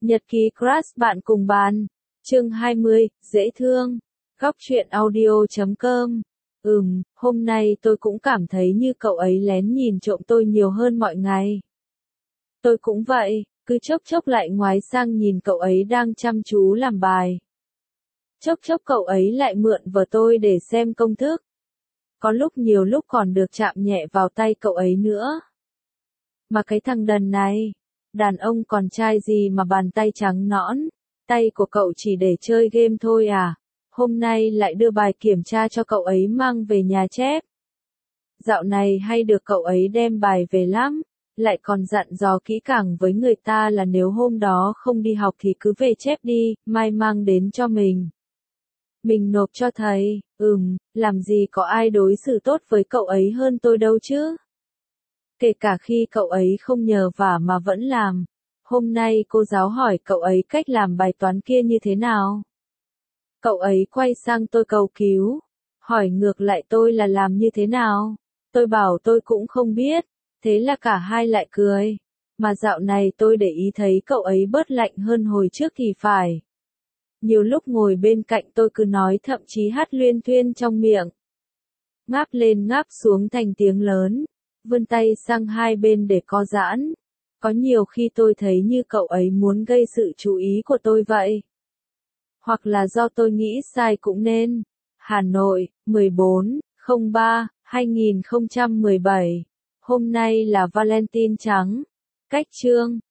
Nhật ký crush bạn cùng bàn. Chương 20, dễ thương. Góc truyện audio.com. Hôm nay tôi cũng cảm thấy như cậu ấy lén nhìn trộm tôi nhiều hơn mọi ngày. Tôi cũng vậy, cứ chốc chốc lại ngoái sang nhìn cậu ấy đang chăm chú làm bài. Chốc chốc cậu ấy lại mượn vở tôi để xem công thức. Có lúc nhiều lúc còn được chạm nhẹ vào tay cậu ấy nữa. Mà cái thằng đần này, đàn ông còn trai gì mà bàn tay trắng nõn, tay của cậu chỉ để chơi game thôi à? Hôm nay lại đưa bài kiểm tra cho cậu ấy mang về nhà chép. Dạo này hay được cậu ấy đem bài về lắm, lại còn dặn dò kỹ càng với người ta là nếu hôm đó không đi học thì cứ về chép đi, mai mang đến cho mình. Mình nộp cho thầy. Làm gì có ai đối xử tốt với cậu ấy hơn tôi đâu chứ. Kể cả khi cậu ấy không nhờ vả mà vẫn làm. Hôm nay cô giáo hỏi cậu ấy cách làm bài toán kia như thế nào. Cậu ấy quay sang tôi cầu cứu, hỏi ngược lại tôi là làm như thế nào. Tôi bảo tôi cũng không biết, thế là cả hai lại cười. Mà dạo này tôi để ý thấy cậu ấy bớt lạnh hơn hồi trước thì phải. Nhiều lúc ngồi bên cạnh tôi cứ nói thậm chí hát luyên thuyên trong miệng. Ngáp lên ngáp xuống thành tiếng lớn, vươn tay sang hai bên để co giãn. Có nhiều khi tôi thấy như cậu ấy muốn gây sự chú ý của tôi vậy. Hoặc là do tôi nghĩ sai cũng nên. Hà Nội, 14/03/2017. Hôm nay là Valentine trắng. Cách chương